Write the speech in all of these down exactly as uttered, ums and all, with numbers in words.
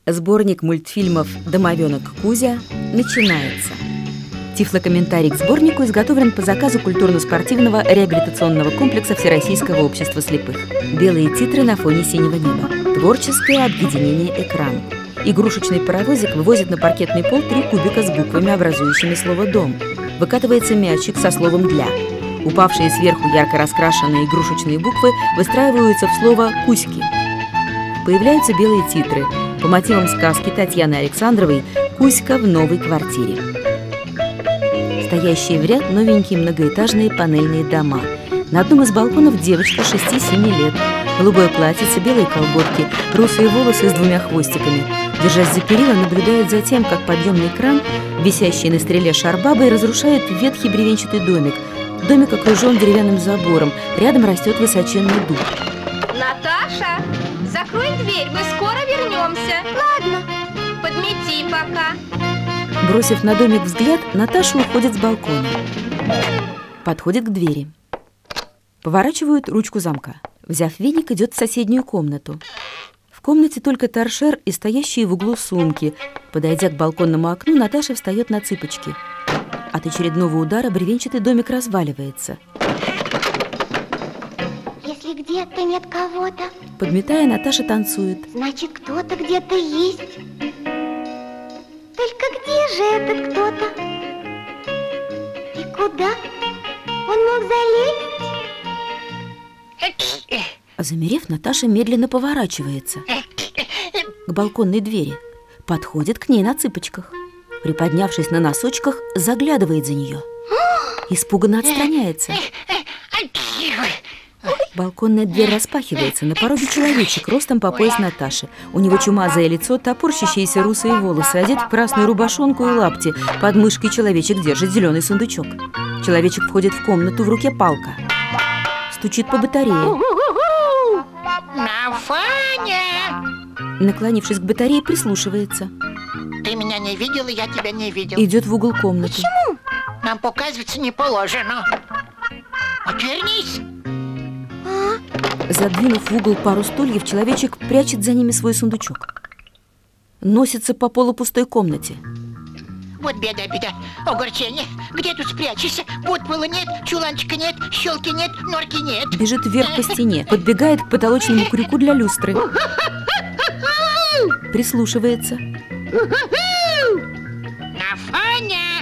Сборник мультфильмов «Домовенок Кузя» начинается. Тифлокомментарий к сборнику изготовлен по заказу культурно-спортивного реабилитационного комплекса Всероссийского общества слепых. Белые титры на фоне синего неба. Творческое объединение «Экран». Игрушечный паровозик вывозит на паркетный пол три кубика с буквами, образующими слово «дом». Выкатывается мячик со словом «для». Упавшие сверху ярко раскрашенные игрушечные буквы выстраиваются в слово «кузьки». Появляются белые титры по мотивам сказки Татьяны Александровой «Кузька в новой квартире». Стоящие в ряд новенькие многоэтажные панельные дома. На одном из балконов девочка шести-семи лет. Голубое платьице, белые колготки, русые волосы с двумя хвостиками. Держась за перила, наблюдает за тем, как подъемный кран, висящий на стреле шарбабой, разрушает ветхий бревенчатый домик. Домик окружен деревянным забором. Рядом растет высоченный дуб. Наташа, закрой дверь, мы скоро вернемся. Ладно, подмети пока. Бросив на домик взгляд, Наташа уходит с балкона. Подходит к двери. Поворачивают ручку замка. Взяв веник, идет в соседнюю комнату. В комнате только торшер и стоящие в углу сумки. Подойдя к балконному окну, Наташа встает на цыпочки. От очередного удара бревенчатый домик разваливается. Если где-то нет кого-то, подметая, Наташа танцует. значит, кто-то где-то есть. Только где же этот кто-то? И куда он мог залезть? Замерев, Наташа медленно поворачивается к балконной двери. Подходит к ней на цыпочках. Приподнявшись на носочках, заглядывает за нее. Испуганно отстраняется. Балконная дверь распахивается. На пороге человечек ростом по пояс Наташи. У него чумазое лицо, топорщащиеся русые волосы, одет в красную рубашонку и лапти. Под мышкой человечек держит зеленый сундучок. Человечек входит в комнату, в руке палка. Стучит по батарее. Нафаня! Наклонившись к батарее, прислушивается. Ты меня не видел, и я тебя не видел. Идет в угол комнаты. Почему? Нам показываться не положено. Отвернись! Задвинув в угол пару стульев, человечек прячет за ними свой сундучок. Носится по полу пустой комнате. Вот беда, беда. Огорчение. Где тут спрячешься? Подпола нет, чуланчика нет, щелки нет, норки нет. Бежит вверх по стене, подбегает к потолочному крюку для люстры. Прислушивается. Нафаня!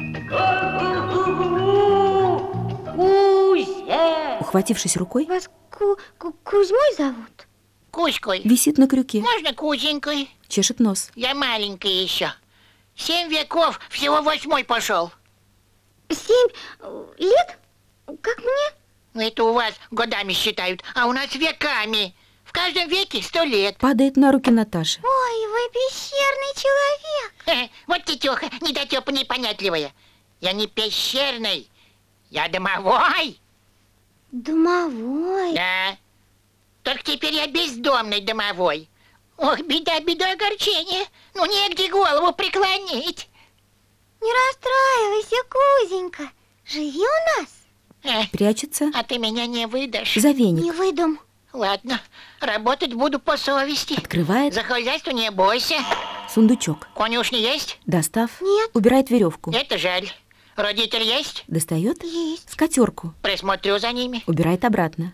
Кузя! Ухватившись рукой, Вас Ку Ку Кузьмой зовут? Кузькой. висит на крюке, Можно Кузенькой? чешет нос. Я маленькая еще. Семь веков, всего восьмой пошел. Семь лет? Как мне? Это у вас годами считают, а у нас веками. В каждом веке сто лет. Падает на руки Наташи. Ой, вы пещерный человек. Хе, вот тетеха, недотепа непонятливая. Я не пещерный, я домовой. Домовой? Да. Только теперь я бездомный домовой. Ох, беда, беда, огорчение. Ну, негде голову преклонить. Не расстраивайся, Кузенька. Живи у нас. Э, Прячется а ты меня не выдашь. за веник. Не выдам. Ладно, работать буду по совести. Открывает За хозяйство не бойся. сундучок. Конюшня есть? Достав, Нет. убирает веревку. Это жаль. Родитель есть? Достает Есть. скатерку. Присмотрю за ними. Убирает обратно.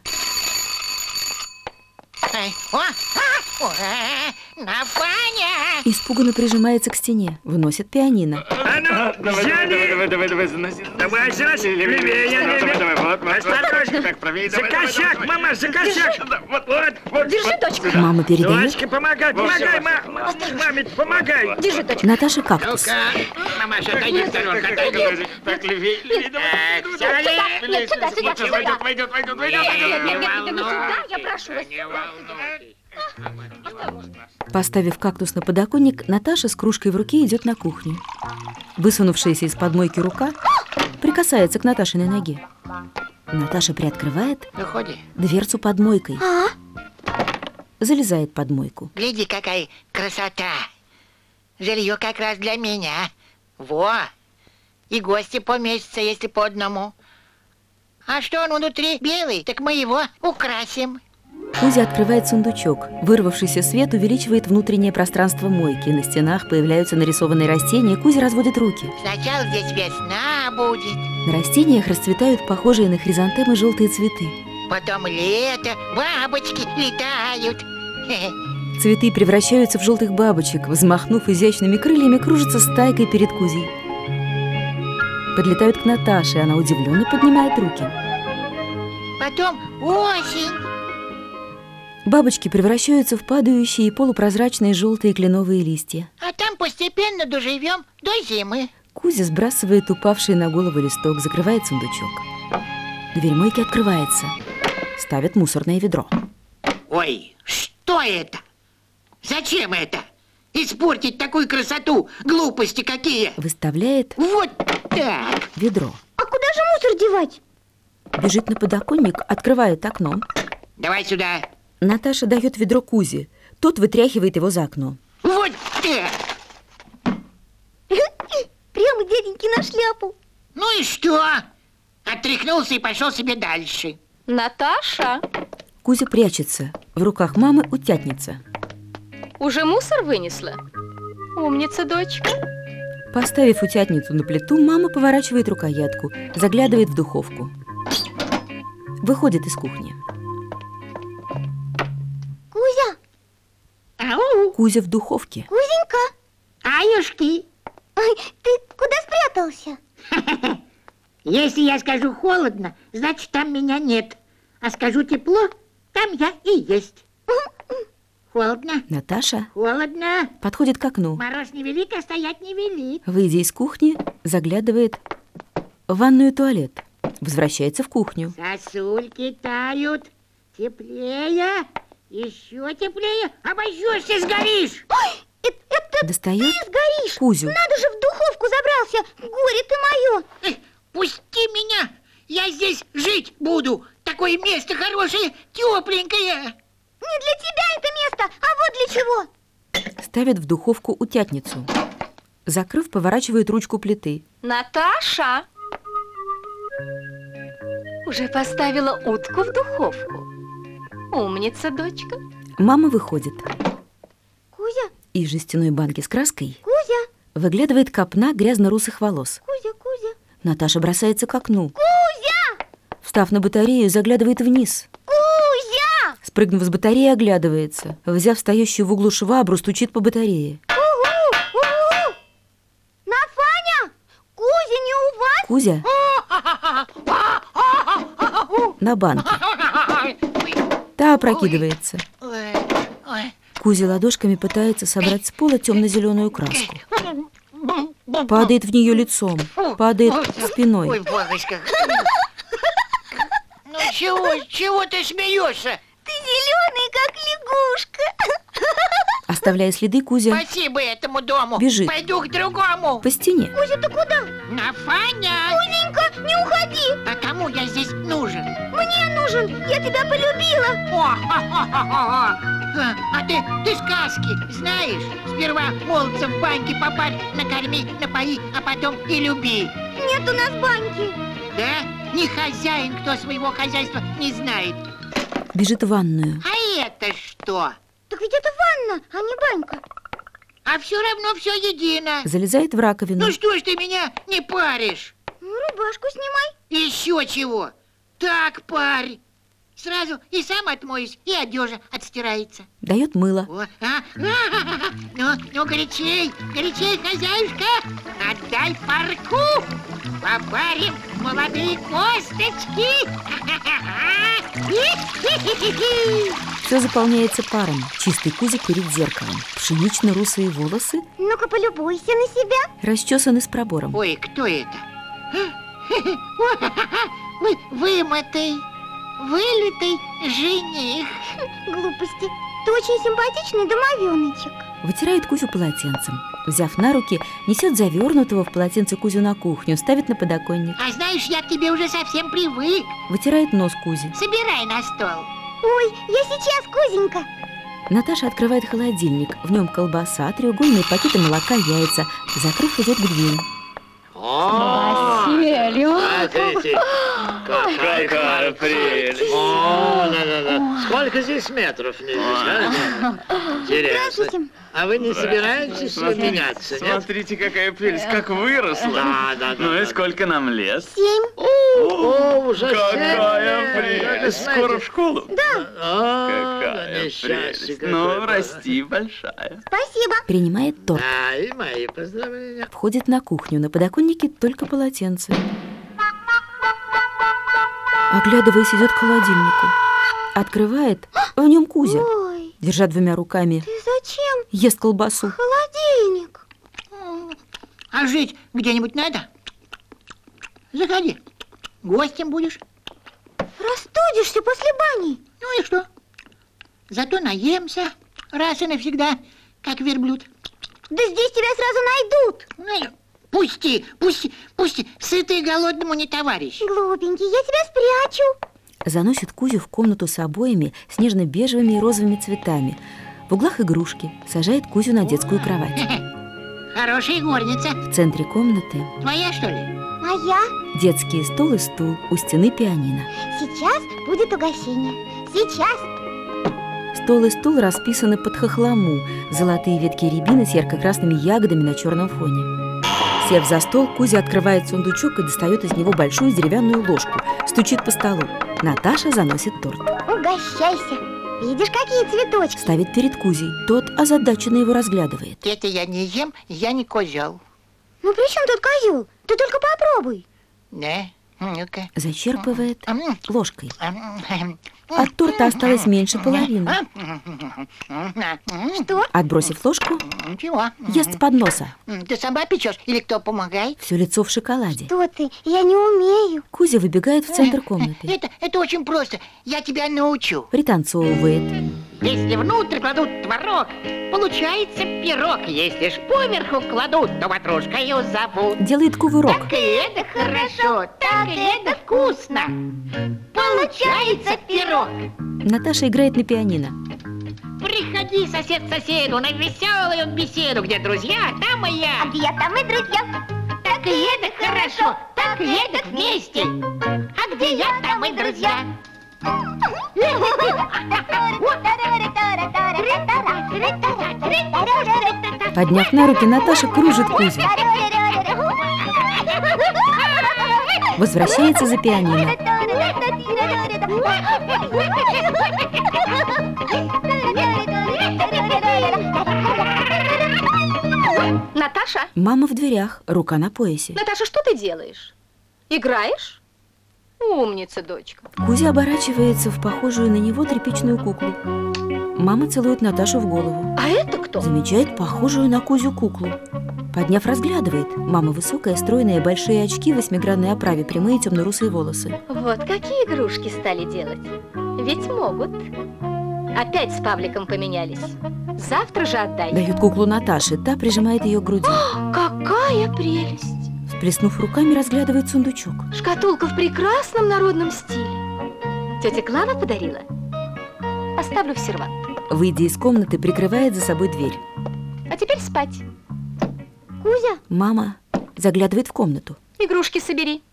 Эй, о, а, о, э, Нафаня! Испуганно прижимается к стене. Выносит пианино. А ну, взяли! Давай, давай, давай, заноси. Давай, заноси. Левее, левее. Давай, давай, вот, вот, Осторожно. так, правее, За давай, давай, косяк, давай. мама, за косяк. Вот, вот, вот. Держи, дочка. Мама передает. Дочка, помогай, помогай, ма- маме, помогай. Держи, дочка. Наташа кактус. Ну-ка, мамаша, отойди в сторонку, отойди. Так, левее, левее, давай. Так, все ли? Нет, сюда, сюда, Вот сейчас сюда. войдет, войдет, войдет, войдет, Нет, войдет. нет, нет, нет, Не нет, сюда, волнуйтесь, я прошу вас. не волнуйтесь. Поставив кактус на подоконник, Наташа с кружкой в руке идет на кухню. Высунувшаяся из-под мойки рука прикасается к Наташиной ноге. Наташа приоткрывает Выходи. дверцу под мойкой. А? Залезает под мойку. Гляди, какая красота. Жилье как раз для меня. Во. И гости поместятся, если по одному. А что он внутри белый, так мы его украсим. Кузя открывает сундучок. Вырвавшийся свет увеличивает внутреннее пространство мойки. На стенах появляются нарисованные растения. Кузя разводит руки. Сначала здесь весна будет, На растениях расцветают похожие на хризантемы желтые цветы. потом лето, бабочки летают. Хе-хе. Цветы превращаются в желтых бабочек. Взмахнув изящными крыльями, кружатся стайкой перед Кузей. Подлетают к Наташе. Она удивленно поднимает руки. Потом осень. Бабочки превращаются в падающие и полупрозрачные желтые кленовые листья. А там постепенно доживем до зимы. Кузя сбрасывает упавший на голову листок, закрывает сундучок. Дверь мойки открывается. Ставят мусорное ведро. Ой, что это? Зачем это? Испортить такую красоту? Глупости какие! Выставляет Вот так! ведро. А куда же мусор девать? Бежит на подоконник, открывает окно. Давай сюда! Наташа дает ведро Кузе. Тот вытряхивает его за окно. Вот так! Прямо дяденьки на шляпу. Ну и что? Отряхнулся и пошел себе дальше. Наташа, Кузя прячется. В руках мамы утятница. уже мусор вынесла? Умница, дочка. Поставив утятницу на плиту, мама поворачивает рукоятку, заглядывает в духовку. Выходит из кухни. Кузя, Ау! Кузя в духовке. Кузенька, Аюшки! ай, ты куда спрятался? Если я скажу холодно, значит там меня нет. А скажу тепло, там я и есть. Холодно, Наташа холодно. подходит к окну. Мороз не велик, а стоять не велик. Выйдя из кухни, заглядывает в ванную и туалет. Возвращается в кухню. Сосульки тают. Теплее. Еще теплее. Обожжешься, сгоришь. Ой, это, это Достает ты сгоришь. Кузю. Надо же, в духовку забрался. Горе ты мое. Эх, пусти меня. Я здесь жить буду. Такое место хорошее, тепленькое. Не для тебя это место, а вот для чего. Ставит в духовку утятницу. Закрыв, поворачивает ручку плиты. Наташа! Уже поставила утку в духовку. Умница, дочка. Мама выходит. Кузя, Из жестяной банки с краской Кузя, выглядывает копна грязно-русых волос. Кузя, Кузя, Наташа бросается к окну. Кузя, Встав на батарею, заглядывает вниз. Кузя. Спрыгнув с батареи, оглядывается. Взяв стоящую в углу швабру, стучит по батарее. Угу, угу. Нафаня, Кузя не у вас? Кузя на банке. Та опрокидывается. Ой, ой. Кузя ладошками пытается собрать с пола темно-зеленую краску. Падает в нее лицом, падает Ой, спиной. бабочка. Ну чего, чего ты смеешься? Ты зеленый, как лягушка. Оставляя следы, Кузя Спасибо этому дому. Бежит. Пойду к другому. по стене. Кузя, ты куда? Нафаня! Кузенька, не уходи. А кому я здесь нужен? Мне нужен, я тебя полюбила. О, хо-хо-хо-хо. А а ты, ты сказки знаешь? Сперва молодца в баньке попарь, накорми, напои, а потом и люби. Нет у нас баньки. Да? Не хозяин, кто своего хозяйства не знает. Бежит в ванную. А это что? Так ведь это ванна, а не банька. А все равно все едино. Залезает в раковину. Ну что ж ты меня не паришь? Ну, рубашку снимай. Еще чего? Так парь. Сразу и сам отмоюсь, и одежа отстирается. Дает мыло. О, а, а, ну, ну, горячей, горячей, хозяюшка, отдай парку, попарим молодые косточки. Все заполняется паром. Чистый Кузя перед зеркалом. Пшенично-русые волосы Ну-ка, полюбуйся на себя. расчесаны с пробором. Ой, кто это? Вы, вымытый, вылитый жених. Глупости. Ты очень симпатичный домовеночек. Вытирает Кузю полотенцем. Взяв на руки, несет завернутого в полотенце Кузю на кухню, ставит на подоконник. А знаешь, я к тебе уже совсем привык. Вытирает нос Кузи. Собирай на стол. Ой, я сейчас, Кузенька. Наташа открывает холодильник. В нем колбаса, треугольные пакеты молока, яйца. Закрыв, идет к двери. О, Василию. смотрите, какая, Какая прелесть. О, да-да-да. Сколько здесь метров, не скажете? Интересно. Здравствуйте. А вы не собираетесь меняться, нет? Смотрите, какая прелесть, как выросла. Да, да, да. Ну и да. сколько нам лет? Семь. О, уже Какая семь. прелесть. Знаете, Скоро в школу? О, Какая несчастье прелесть. Ну, какое. расти, большая. Спасибо. Принимает торт. Да, и мои поздравления. Входит на кухню. На подоконнике только полотенце. Оглядываясь, идет к холодильнику. Открывает, в нем Кузя. Ой, Держа двумя руками, ты зачем ест колбасу. холодильник? А жить где-нибудь надо? Заходи. Гостем будешь. Простудишься после бани. Ну и что? Зато наемся раз и навсегда, как верблюд. Да здесь тебя сразу найдут. Ну, и пусти, пусти, пусти. Сытый и голодному не товарищ. Глупенький, я тебя спрячу. Заносит Кузю в комнату с обоями с нежно-бежевыми и розовыми цветами. В углах игрушки. Сажает Кузю на детскую кровать. Хорошая горница. В центре комнаты Твоя, что ли? Моя. детский стол и стул, у стены пианино. Сейчас будет угощение. Сейчас. Стол и стул расписаны под хохлому. Золотые ветки рябины с ярко-красными ягодами на черном фоне. Сев за стол, Кузя открывает сундучок и достает из него большую деревянную ложку. Стучит по столу. Наташа заносит торт. Угощайся. Видишь, какие цветочки? Ставит перед Кузей. Тот озадаченно его разглядывает. Это я не ем, я не козел. Ну при чем тут козел? Ты только попробуй. Да? Ну-ка. Зачерпывает М, ложкой. м, От торта осталось меньше половины. Что? Отбросив ложку, Чего? ест с подноса. Ты сама печешь или кто помогает? Все лицо в шоколаде. Что ты? Я не умею. Кузя выбегает в центр комнаты. Это, это очень просто. Я тебя научу. Пританцовывает. Если внутрь кладут творог, получается пирог. Если ж поверху кладут, то ватрушкою зовут. Делает кувырок. Так и это хорошо, так и это вкусно. Получается пирог. Наташа играет на пианино. Приходи, сосед соседу, на веселую беседу. Где друзья, там и я. А где там и друзья? Так и это хорошо, так и это вместе. А где я, там и друзья. Подняв на руки, Наташа кружит Кузю. Возвращается за пианино. Наташа? Мама в дверях, рука на поясе. Наташа, что ты делаешь? Играешь? Умница, дочка. Кузя оборачивается в похожую на него тряпичную куклу. Мама целует Наташу в голову. А это кто? Замечает похожую на Кузю куклу. Подняв, разглядывает. Мама высокая, стройная, большие очки в восьмигранной оправе, прямые темно-русые волосы. Вот какие игрушки стали делать. Ведь могут. Опять с Павликом поменялись. Завтра же отдай. Дает куклу Наташе, та прижимает ее к груди. Какая прелесть! Всплеснув руками, разглядывает сундучок. Шкатулка в прекрасном народном стиле. Тетя Клава подарила. Оставлю в сервант. Выйдя из комнаты, прикрывает за собой дверь. А теперь спать. Кузя, Мама заглядывает в комнату. Игрушки собери.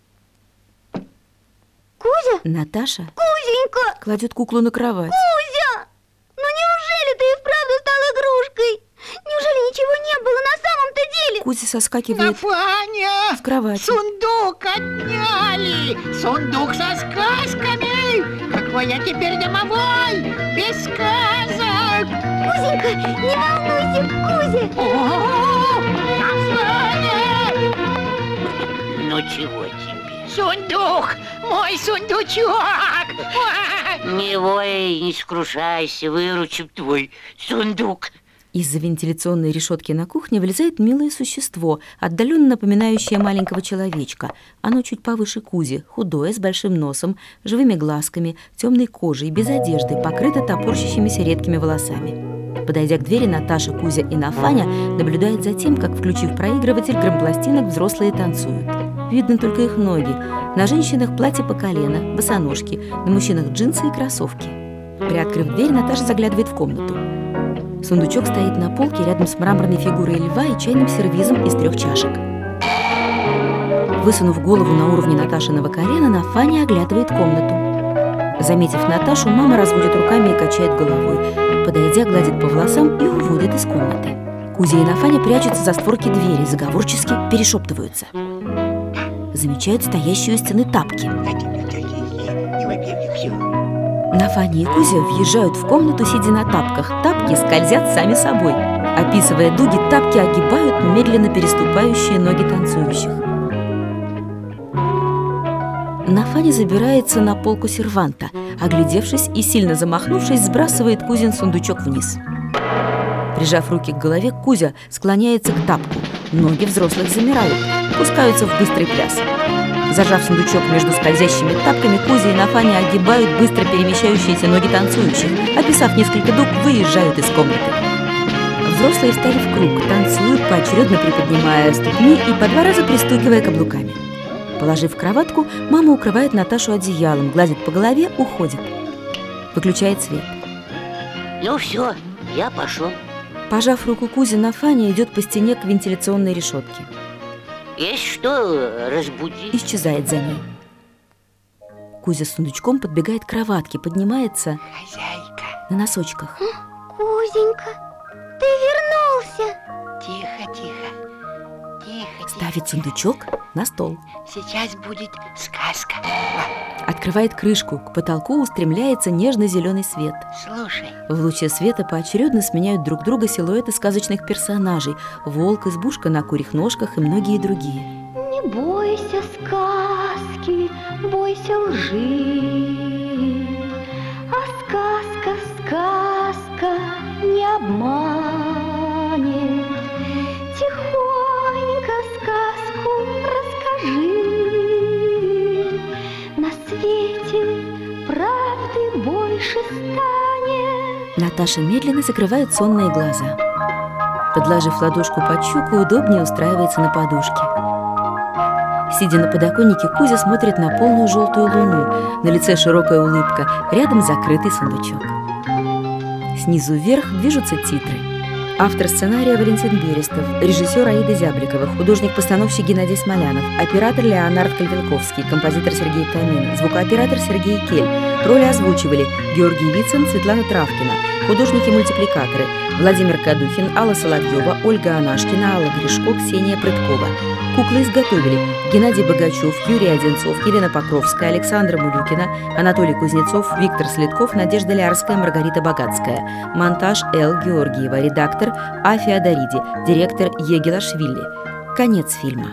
Кузя, Наташа Кузенька, кладет куклу на кровать. Кузя! Ну неужели ты и вправду стал игрушкой? Неужели ничего не было на самом-то деле? Кузя соскакивает Нафаня! с кровати. Сундук отняли! Сундук со сказками! Какой я теперь домовой! Без сказок! Кузенька, не волнуйся, Кузя! О, Нафаня! Ну чего тебе? Сундук! Мой сундучок! Не вой, не скрушайся, выручим твой сундук. Из-за вентиляционной решетки на кухне вылезает милое существо, отдаленно напоминающее маленького человечка. Оно чуть повыше Кузи, худое, с большим носом, живыми глазками, темной кожей, без одежды, покрыто топорщащимися редкими волосами. Подойдя к двери, Наташа, Кузя и Нафаня наблюдают за тем, как, включив проигрыватель грампластинок, взрослые танцуют. Видно только их ноги. На женщинах платье по колено, босоножки, на мужчинах джинсы и кроссовки. Приоткрыв дверь, Наташа заглядывает в комнату. Сундучок стоит на полке рядом с мраморной фигурой льва и чайным сервизом из трех чашек. Высунув голову на уровне Наташиного колена, Нафаня оглядывает комнату. Заметив Наташу, мама разводит руками и качает головой. Подойдя, гладит по волосам и уводит из комнаты. Кузя и Нафаня прячутся за створки двери, заговорчески перешептываются. Замечают стоящие у стены тапки. Нафаня и Кузя въезжают в комнату, сидя на тапках. Тапки скользят сами собой. Описывая дуги, тапки огибают медленно переступающие ноги танцующих. Нафаня забирается на полку серванта. Оглядевшись и сильно замахнувшись, сбрасывает Кузин сундучок вниз. Прижав руки к голове, Кузя склоняется к тапку. Ноги взрослых замирают, пускаются в быстрый пляс. Зажав сундучок между скользящими тапками, Кузя и Нафаня огибают быстро перемещающиеся ноги танцующих. Описав несколько дуг, выезжают из комнаты. Взрослые встали в круг, танцуют, поочередно приподнимая ступни и по два раза пристукивая каблуками. Положив кроватку, мама укрывает Наташу одеялом, гладит по голове, уходит. Выключает свет. Ну все, я пошел. Пожав руку Кузи, Нафаня идет по стене к вентиляционной решетке. Есть что, разбуди. Исчезает за ней. Кузя с сундучком подбегает к кроватке, поднимается Хозяйка. на носочках. Кузенька, ты вернулся. Тихо, тихо. Тихо, Ставит сундучок на стол. Сейчас будет сказка. Открывает крышку. К потолку устремляется нежно-зеленый свет. Слушай. В луче света поочередно сменяют друг друга силуэты сказочных персонажей. Волк, избушка на курьих ножках и многие другие. Не бойся сказки, бойся лжи. А сказка, сказка не обманет. Тихонько сказку расскажи. На свете правды больше станет. Наташа медленно закрывает сонные глаза. Подложив ладошку под щеку, удобнее устраивается на подушке. Сидя на подоконнике, Кузя смотрит на полную желтую луну. На лице широкая улыбка, рядом закрытый сундучок. Снизу вверх движутся титры. Автор сценария Валентин Берестов, режиссер Аида Зябликова, художник-постановщик Геннадий Смолянов, оператор Леонард Кальвинковский, композитор Сергей Томин, звукооператор Сергей Кель. Роли озвучивали Георгий Вицин, Светлана Травкина, художники-мультипликаторы Владимир Кадухин, Алла Соловьева, Ольга Анашкина, Алла Гришко, Ксения Прыткова. Куклы изготовили Геннадий Богачев, Юрий Одинцов, Елена Покровская, Александра Мулюкина, Анатолий Кузнецов, Виктор Следков, Надежда Лярская, Маргарита Богатская. Монтаж Л. Георгиева, редактор А. Феодориди, директор Е. Гелашвили. Конец фильма.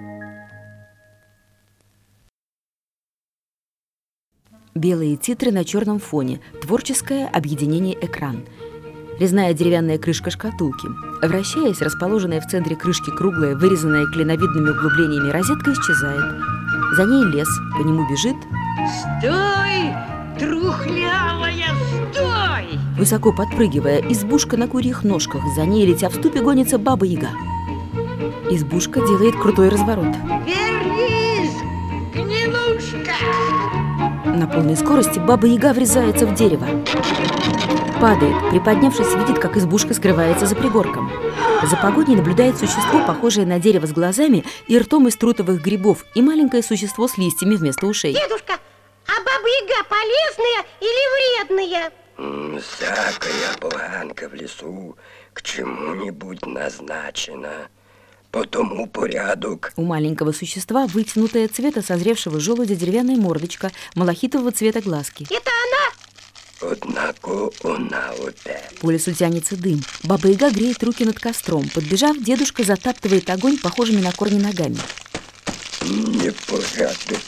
Белые титры на черном фоне. Творческое объединение «Экран». Резная деревянная крышка шкатулки. Вращаясь, расположенная в центре крышки круглая, вырезанная клиновидными углублениями розетка исчезает. За ней лес, по нему бежит... Стой, трухлявая, стой! Высоко подпрыгивая, избушка на курьих ножках. За ней, летя в ступе, гонится Баба-Яга. Избушка делает крутой разворот. Вернись, гнилушка! На полной скорости Баба-Яга врезается в дерево. Падает, приподнявшись, видит, как избушка скрывается за пригорком. За погоней наблюдает существо, похожее на дерево с глазами и ртом из трутовых грибов, и маленькое существо с листьями вместо ушей. Дедушка, а Баба-Яга полезная или вредная? Всякая планка в лесу к чему-нибудь назначена. По тому порядок. У маленького существа вытянутая цвета созревшего желудя деревянная мордочка, малахитового цвета глазки. Это она? Однако она опять. По лесу тянется дым. Баба-Яга греет руки над костром. Подбежав, дедушка затаптывает огонь похожими на корни ногами. Непорядок.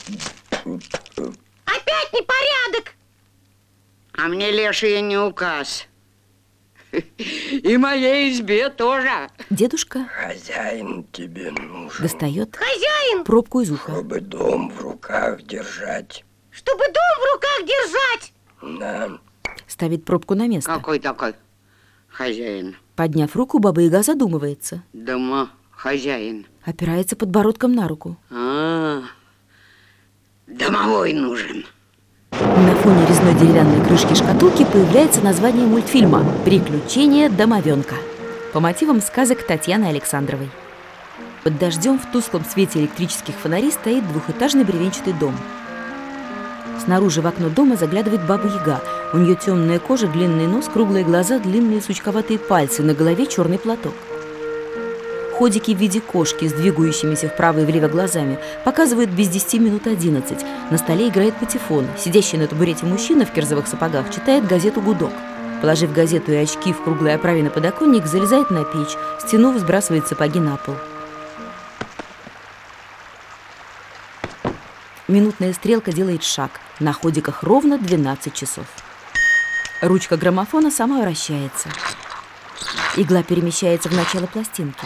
Опять непорядок! А мне леший не указ. И моей избе тоже. Дедушка Хозяин тебе нужен. достает Хозяин! пробку из уха. Чтобы дом в руках держать. Чтобы дом в руках держать! На. Ставит пробку на место. Какой такой хозяин? Подняв руку, Баба-Яга задумывается. Дома хозяин. Опирается подбородком на руку. А, домовой нужен. На фоне резной деревянной крышки шкатулки появляется название мультфильма «Приключения домовенка» по мотивам сказок Татьяны Александровой. Под дождем в тусклом свете электрических фонарей стоит двухэтажный бревенчатый дом. Снаружи в окно дома заглядывает Баба-Яга. У нее темная кожа, длинный нос, круглые глаза, длинные сучковатые пальцы, на голове черный платок. Ходики в виде кошки с двигающимися вправо и влево глазами показывают без десяти минут одиннадцать. На столе играет патефон. Сидящий на табурете мужчина в кирзовых сапогах читает газету «Гудок». Положив газету и очки в круглой оправе на подоконник, залезает на печь, стянув, сбрасывает сапоги на пол. Минутная стрелка делает шаг. На ходиках ровно двенадцать часов. Ручка граммофона сама вращается. Игла перемещается в начало пластинки.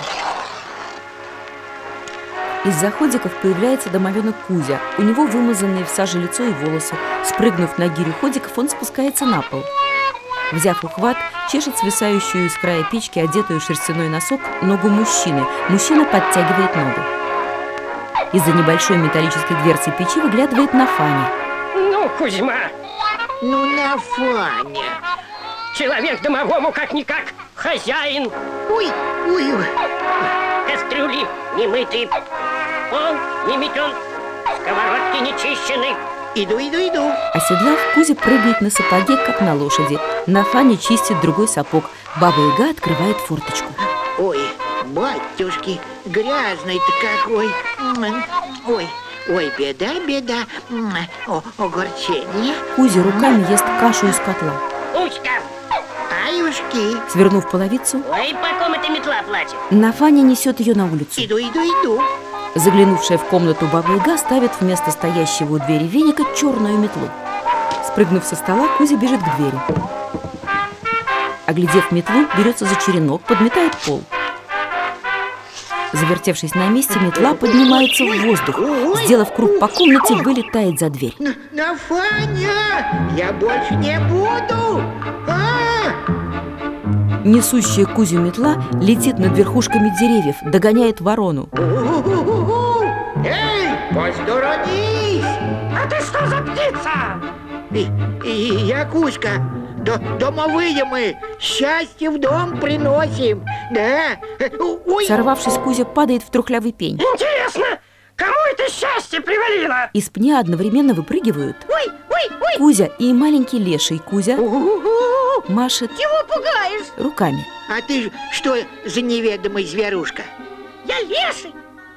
Из-за ходиков появляется домовенок Кузя. У него вымазанные в саже лицо и волосы. Спрыгнув на гирю ходиков, он спускается на пол. Взяв ухват, чешет свисающую из края печки, одетую в шерстяной носок, ногу мужчины. Мужчина подтягивает ногу. Из-за небольшой металлической дверцы печи выглядывает Нафаня. Ну, Кузьма! Ну, Нафаня! Человек домовому как-никак хозяин! Ой, ой, ой! Кастрюли не мыты, пол не метен, сковородки не чищены. Иду, иду, иду! Оседлав, Кузя прыгает на сапоге, как на лошади. Нафаня чистит другой сапог. Баба-Яга открывает форточку. Ой, батюшки, грязный-то какой! Ой, ой, беда, беда! О, огорчение! Кузя руками ест кашу из котла. Кузька! Аюшки! Свернув половицу, Ой, по ком эта метла плачет? Нафаня несет ее на улицу. Иду, иду, иду! Заглянувшая в комнату Баба-Яга ставит вместо стоящего у двери веника черную метлу. Спрыгнув со стола, Кузя бежит к двери. Оглядев метлу, берется за черенок, подметает пол. Завертевшись на месте, метла поднимается в воздух. Сделав круг по комнате, вылетает за дверь. Нафаня! Я больше не буду! А! Несущая Кузю метла летит над верхушками деревьев, догоняет ворону. Эй, посторонись! А ты что за птица? И, и, я Кузька. До, домовые мы. Счастье в дом приносим. Да? Ой. Сорвавшись, Кузя падает в трухлявый пень. Интересно, кому это счастье привалило? Из пня одновременно выпрыгивают Ой, ой, ой. Кузя и маленький леший Кузя У-у-у. машет Чего пугаешь? руками. А ты что за неведомый зверушка? Я леший.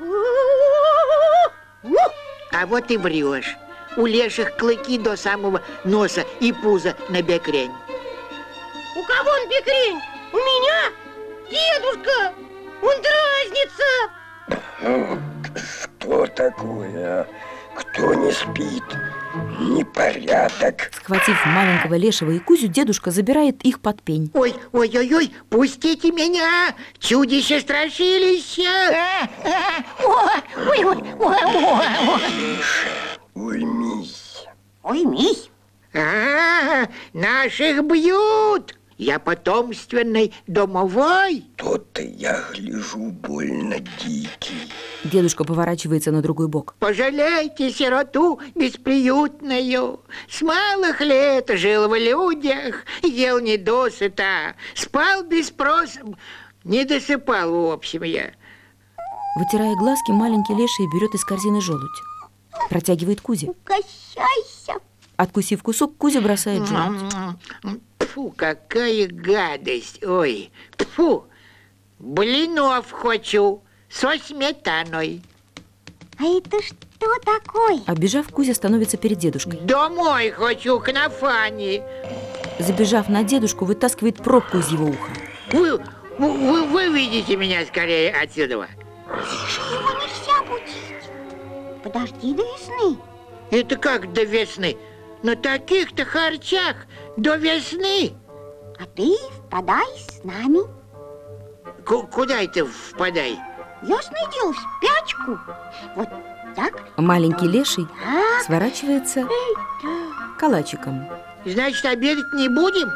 А вот и врешь. У леших клыки до самого носа и пуза на бекрень. У кого он бекрень? У меня? Дедушка, он дразнится. Что такое? Кто не спит? Непорядок. Схватив маленького лешего и Кузю, дедушка забирает их под пень. Ой, ой, ой, ой, пустите меня! Чудище страшилище! Ой, ой, ой, ой, ой. Тише, уймись. Уймись. А, наших бьют! Я потомственный домовой. То-то я гляжу больно дикий. Дедушка поворачивается на другой бок. Пожалейте сироту бесприютную. С малых лет жил в людях, ел недосыта, спал без спроса, не досыпал, в общем, я. Вытирая глазки, маленький леший берет из корзины желудь. Протягивает Кузе. Угощайся. Откусив кусок, Кузя бросает желудь. Фу, какая гадость. Ой, фу. Блинов хочу со сметаной. А это что такое? Оббежав, Кузя становится перед дедушкой. Домой хочу, к Нафане. Забежав на дедушку, вытаскивает пробку из его уха. Вы, вы, вы видите меня скорее отсюда. Его нельзя будить. Подожди до весны. Это как до весны? На таких-то харчах до весны. А ты впадай с нами. К- куда это впадай? Ясное дело, в спячку. Вот так. Маленький леший Так. сворачивается калачиком. Значит, обедать не будем?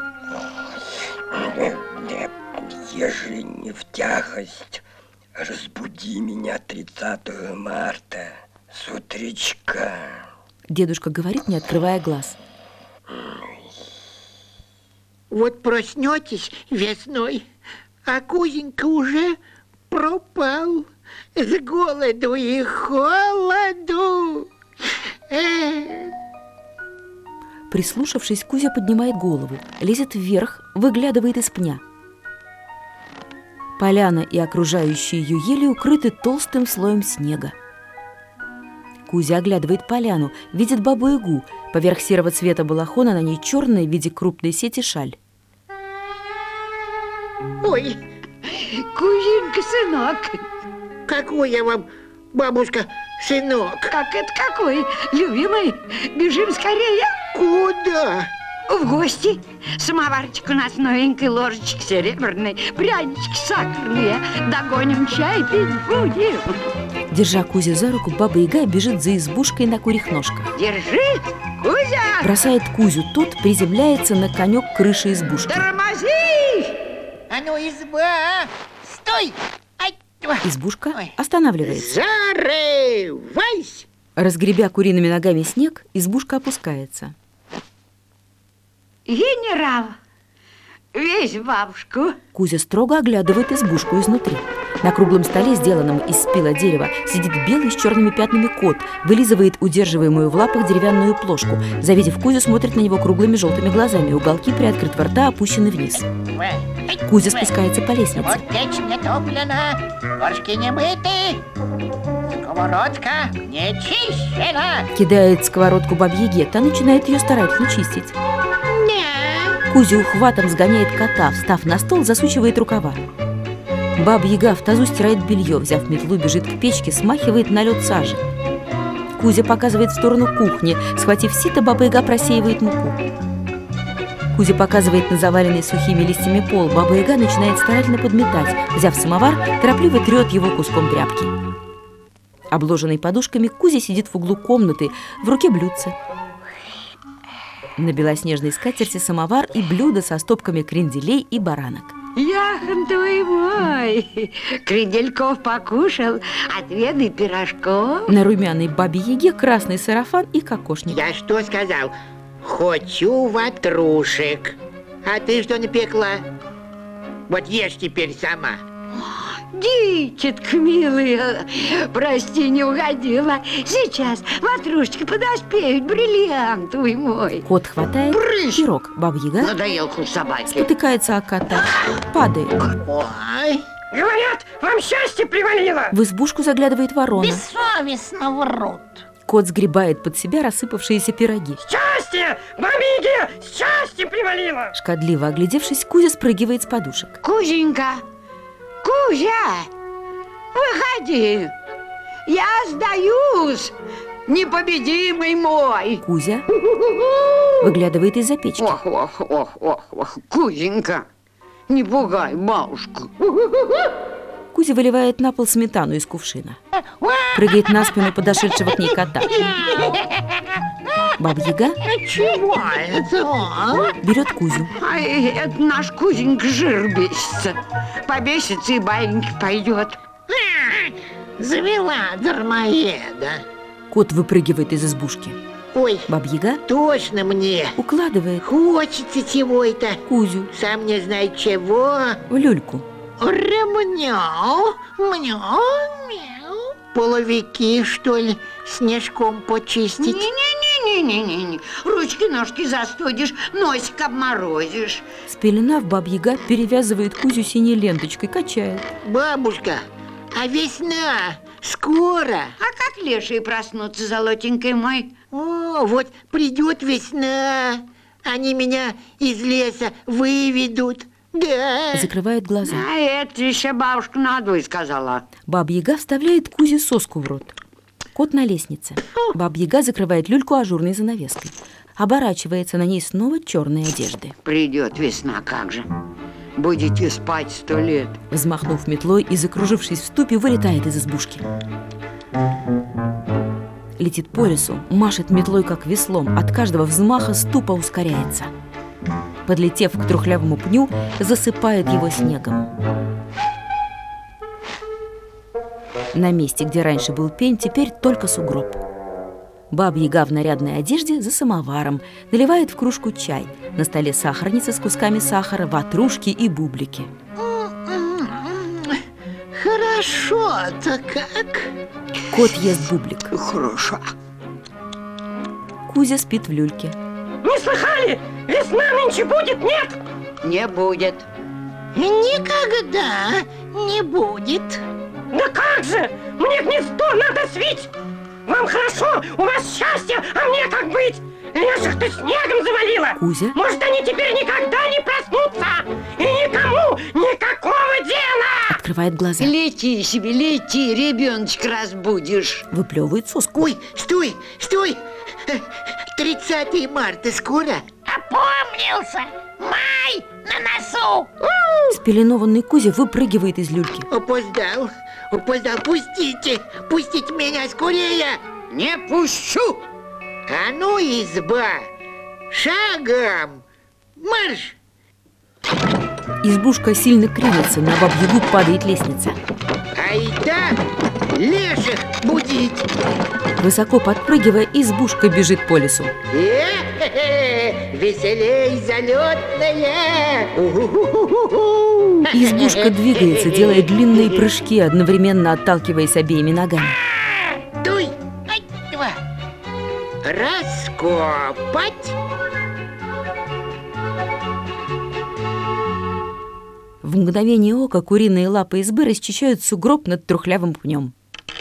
Нет, ежели не в тягость, разбуди меня тридцатого марта с утречка. Дедушка говорит, не открывая глаз. Вот проснетесь весной, а Кузенька уже пропал. с голоду и холоду. Э. Прислушавшись, Кузя поднимает голову, лезет вверх, выглядывает из пня. Поляна и окружающие ее ели укрыты толстым слоем снега. Кузя оглядывает поляну, видит бабу-ягу. Поверх серого цвета балахона на ней черная в виде крупной сети шаль. Ой, Кузенька, сынок. какой я вам, бабушка, сынок. Как это какой? Любимый, бежим скорее. Куда? В гости. Самоварчик у нас новенький, ложечки серебряные, прянички сахарные. Догоним, чай пить будем. Держа Кузю за руку, баба-яга бежит за избушкой на курьих ножках. Держи, Кузя! Бросает Кузю, тот приземляется на конек крыши избушки. Тормози! А ну, изба, стой! Ай, Избушка Ой. останавливается. зарывайся! Разгребя куриными ногами снег, избушка опускается. Генерал, весь бабушку. Кузя строго оглядывает избушку изнутри. На круглом столе, сделанном из спила дерева, сидит белый с черными пятнами кот, вылизывает удерживаемую в лапах деревянную плошку. Завидев Кузю, смотрит на него круглыми желтыми глазами, уголки приоткрытого рта опущены вниз. Кузя спускается по лестнице. Вот печь не топлена, горшки не мыты, сковородка не чищена. Кидает сковородку бабе-яге, та начинает ее старательно чистить. Кузя ухватом сгоняет кота, встав на стол, засучивает рукава. Баба-яга в тазу стирает белье, взяв метлу, бежит к печке, смахивает налет сажи. Кузя показывает в сторону кухни. Схватив сито, баба-яга просеивает муку. Кузя показывает на заваленный сухими листьями пол. Баба-яга начинает старательно подметать. Взяв самовар, торопливо трет его куском тряпки. Обложенный подушками, Кузя сидит в углу комнаты, в руке блюдце. На белоснежной скатерти самовар и блюдо со стопками кренделей и баранок. Яхан твой мой, крендельков покушал, отведай пирожков. На румяной бабе-яге красный сарафан и кокошник. Я что сказал? Хочу ватрушек. А ты что напекла? Вот ешь теперь сама. Дитятка милая, прости, не угодила. Сейчас ватрушечки подоспеют, бриллиантовый мой. Кот хватает пирог. Баба-яга Надоел хуй собаки. спотыкается о кота, падает. Ой, Говорят, вам счастье привалило. В избушку заглядывает ворона. Бессовестно врут. Кот сгребает под себя рассыпавшиеся пироги. Счастье, бабиги, счастье привалило. Шкодливо оглядевшись, Кузя спрыгивает с подушек. Кузенька, Кузя, выходи. Я сдаюсь, непобедимый мой. Кузя выглядывает из-за печки. Ох, ох, ох, ох, ох, Кузенька, не пугай бабушку. Кузя выливает на пол сметану из кувшина. Прыгает на спину подошедшего к ней кота. Баба-яга чего это? а? берет Кузю. Ай, это наш Кузенька жир бесится. Побесится и баиньки пойдет. Завела дармоеда. Кот выпрыгивает из избушки. Ой, Баба-яга точно мне. укладывает Хочется чего-то. Кузю Сам не знаю чего. в люльку. Ремняу, мяу, мяу. Половики, что ли, снежком почистить? Не-не-не-не-не-не. Ручки-ножки застудишь, носик обморозишь. Спеленав, баба-яга перевязывает Кузю синей ленточкой, качает. Бабушка, а весна скоро. А как лешие проснутся, золотенький мой? О, вот придет весна. Они меня из леса выведут. Да. Закрывает глаза. А это еще бабушка надвое сказала. Баба-яга вставляет Кузе соску в рот. Кот на лестнице. Баба-яга закрывает люльку ажурной занавеской. Оборачивается, на ней снова черные одежды. Придет весна, как же. Будете спать сто лет. Взмахнув метлой и закружившись в ступе, вылетает из избушки. Летит по лесу, машет метлой, как веслом. От каждого взмаха ступа ускоряется. Подлетев к трухлявому пню, засыпает его снегом. На месте, где раньше был пень, теперь только сугроб. Баба-яга в нарядной одежде за самоваром наливает в кружку чай. На столе сахарница с кусками сахара, ватрушки и бублики. Хорошо-то как? Кот ест бублик. Хорошо. Кузя спит в люльке. Не слыхали? Весна нынче будет, нет? Не будет. Никогда не будет. Да как же? Мне гнездо надо свить. Вам хорошо, у вас счастье, а мне как быть? Леших ты снегом завалила. Кузя? Может, они теперь никогда не проснутся? И никому никакого дела! Открывает глаза. Лети себе, лети, ребеночка разбудишь. Выплевывает соску. Ой, стой, стой! тридцатое марта скоро? Опомнился! Май на носу! Спеленованный Кузя выпрыгивает из люльки. Опоздал, опоздал. Пустите, пустите меня скорее! Не пущу! А ну, изба! Шагом! Марш! Избушка сильно кренится, на бабью падает лестница. Айда, леших будить! Высоко подпрыгивая, избушка бежит по лесу. Э-хе-хе, веселей залетная! У-ху-ху-ху-ху. Избушка двигается, делая длинные прыжки, одновременно отталкиваясь обеими ногами. Дуй! Ай, два! Раскопать! В мгновение ока куриные лапы избы расчищают сугроб над трухлявым пнем.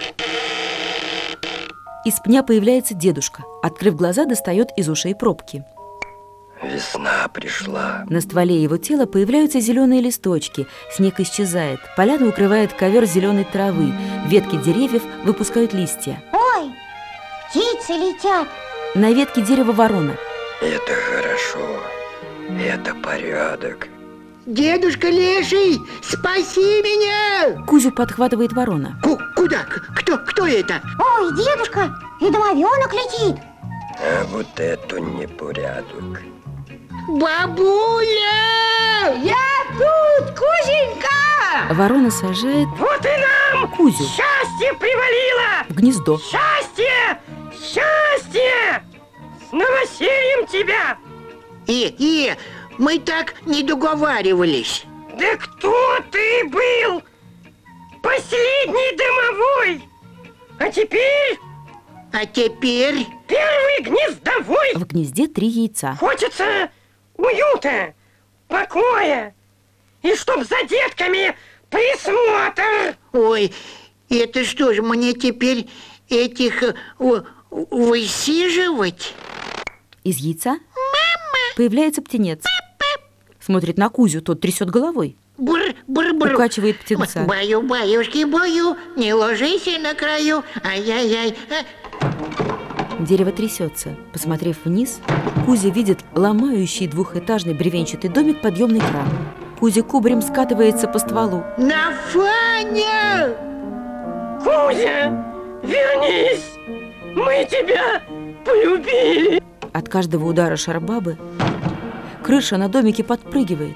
Из пня появляется дедушка. Открыв глаза, достает из ушей пробки. Весна пришла. На стволе его тела появляются зеленые листочки. Снег исчезает. Поляну укрывает ковер зеленой травы. Ветки деревьев выпускают листья. Ой, птицы летят. На ветке дерева ворона. Это хорошо. Это порядок. Дедушка Леший, спаси меня! Кузю подхватывает ворона. Ку- куда? Кто, кто это? Ой, дедушка, и домовенок летит. А вот это непорядок. Бабуля! Я тут, Кузенька! Ворона сажает Вот и нам Кузю счастье привалило! в гнездо. Счастье! Счастье! С новосельем тебя! И, и, мы так не договаривались. Да кто ты был? Последний домовой! А теперь А теперь... первый гнездовой! В гнезде три яйца. Хочется уюта, покоя, и чтоб за детками присмотр. Ой, это что же, мне теперь этих э, у- высиживать? Из яйца появляется птенец. Смотрит на Кузю, тот трясет головой. Бур-бур-бур. Укачивает птенца. Баю, баюшки, бою, не ложись на краю. Ай-яй-яй. Дерево трясется. Посмотрев вниз, Кузя видит ломающий двухэтажный бревенчатый домик подъемный кран. Кузя кубарем скатывается по стволу. Нафаня! Кузя, вернись! Мы тебя полюбили! От каждого удара шарбабы крыша на домике подпрыгивает.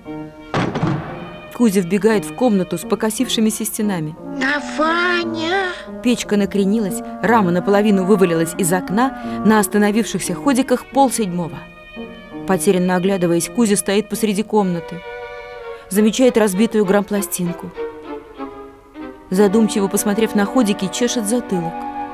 Кузя вбегает в комнату с покосившимися стенами. Нафаня! Печка накренилась, рама наполовину вывалилась из окна, на остановившихся ходиках полседьмого. Потерянно оглядываясь, Кузя стоит посреди комнаты. Замечает разбитую грампластинку. Задумчиво посмотрев на ходики, чешет затылок.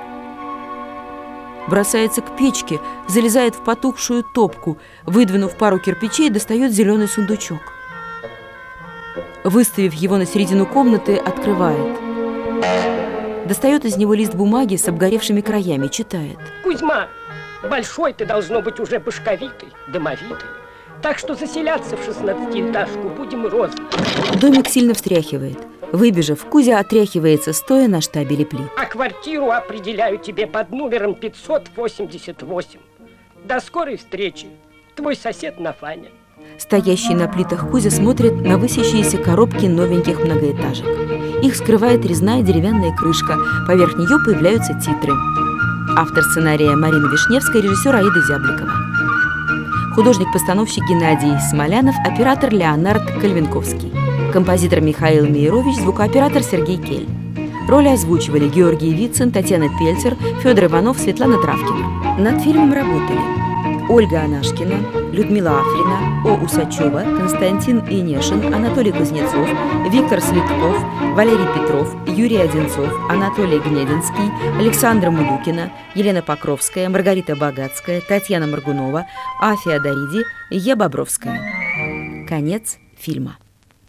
Бросается к печке, залезает в потухшую топку, выдвинув пару кирпичей, достает зеленый сундучок. Выставив его на середину комнаты, открывает. Достает из него лист бумаги с обгоревшими краями, читает. Кузьма, большой ты должно быть уже башковитый, домовитый. Так что заселяться в шестнадцатиэтажку будем розы. Домик сильно встряхивает. Выбежав, Кузя отряхивается, стоя на штабеле плит. А квартиру определяю тебе под номером пятьсот восемьдесят восемь. До скорой встречи, твой сосед Нафаня. Стоящий на плитах Кузя смотрит на высящиеся коробки новеньких многоэтажек. Их скрывает резная деревянная крышка, поверх нее появляются титры. Автор сценария Марина Вишневская, режиссер Аида Зябликова. Художник-постановщик Геннадий Смолянов, оператор Леонард Кальвинковский. Композитор Михаил Мейрович, звукооператор Сергей Кель. Роли озвучивали Георгий Вицин, Татьяна Пельцер, Федор Иванов, Светлана Травкина. Над фильмом работали Ольга Анашкина, Людмила Афлина, О. Усачева, Константин Инешин, Анатолий Кузнецов, Виктор Слитков, Валерий Петров, Юрий Одинцов, Анатолий Гнединский, Александра Мулюкина, Елена Покровская, Маргарита Богатская, Татьяна Моргунова, Афия Дариди, Е. Бобровская. Конец фильма.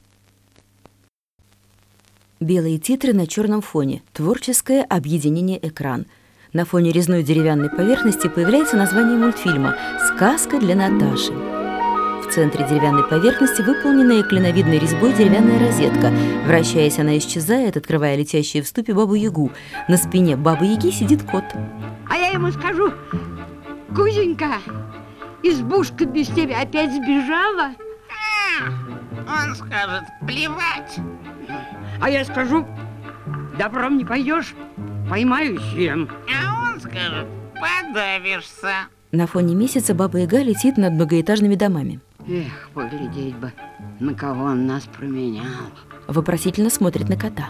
Белые титры на черном фоне. Творческое объединение «Экран». На фоне резной деревянной поверхности появляется название мультфильма «Сказка для Наташи». В центре деревянной поверхности выполненная клиновидной резьбой деревянная розетка. Вращаясь, она исчезает, открывая летящую в ступе бабу-ягу. На спине бабы-яги сидит кот. А я ему скажу: Кузенька, избушка без тебя опять сбежала? Он скажет: плевать. А я скажу: добром не пойдешь, поймаю съем. А он скажет: подавишься. На фоне месяца баба-яга летит над многоэтажными домами. Эх, поглядеть бы, на кого он нас променял. Вопросительно смотрит на кота.